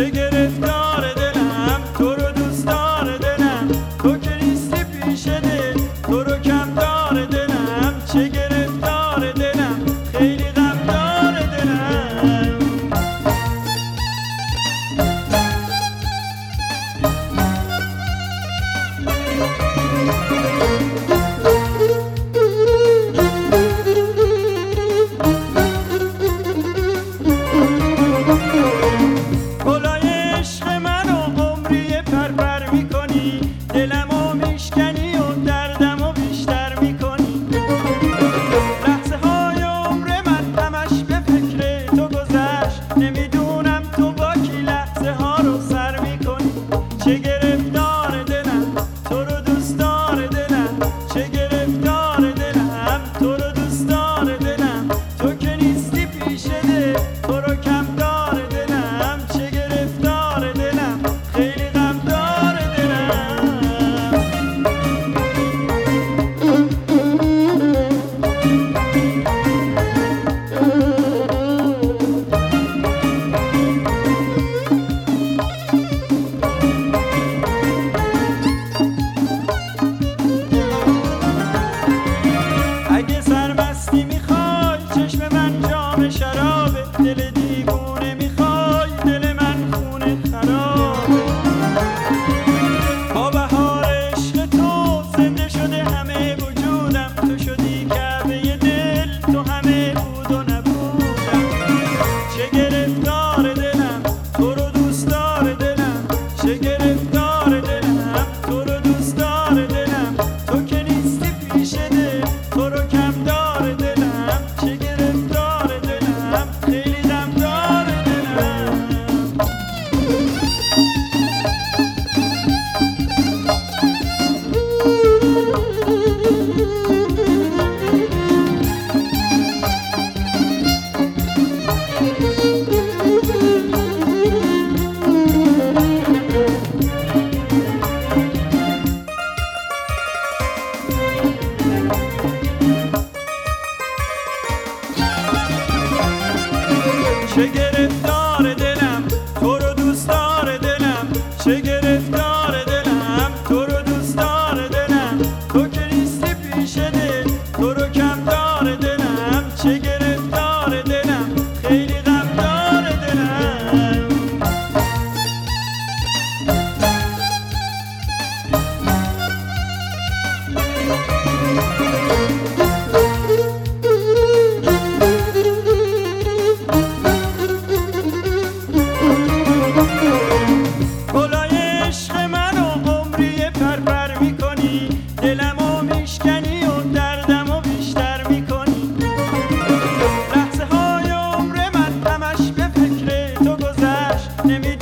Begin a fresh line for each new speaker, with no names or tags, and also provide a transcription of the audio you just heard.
چه گرفتار دلم تو رو دوست داره دلم، تو که نیستی پیش دل تو رو کم داره دلم، چه گرفتار دلم خیلی غم داره دلم. دلمو میشکنی و دردمو بیشتر میکنی، لحظه های عمر من همش به فکر تو گذشت، نمیدونم تو با کی لحظه ها رو سر میکنی. چه گرفتار دلم تو رو دوست داره دلم، چه گرفتار دلم تو رو دوست داره دلم، تو که نیستی پیش دل تو رو کم داره دلم، چه گرفتار دلم خیلی غم داره دلم. اگه سرمستی میخوای چشم من جام شرابه، دل دیوونه میخوای دل من خونه خرابه. با بهار عشق تو زنده شده همه وجودم، تو شدی کعبه دل تو همه بود و نبودم. چه گرفتار دلم تو رو دوست داره دلم، چه گرفتار دلم تو رو دوست داره دلم، تو که نیستی پیش دل تو رو کم داره دلم، چه گرفتار دلم خیلی غم داره دلم. چه گرفتار دلم تو رو دوست داره دلم، چه گرفتار دلم تو رو دوست داره دلم، تو که نیستی پیش دل تو رو کم داره دلم، چه گرفتار دلم خیلی غم داره دلم. دلمو میشکنی و دردمو بیشتر میکنی، لحظه های عمر من همش به فکر تو گذشت،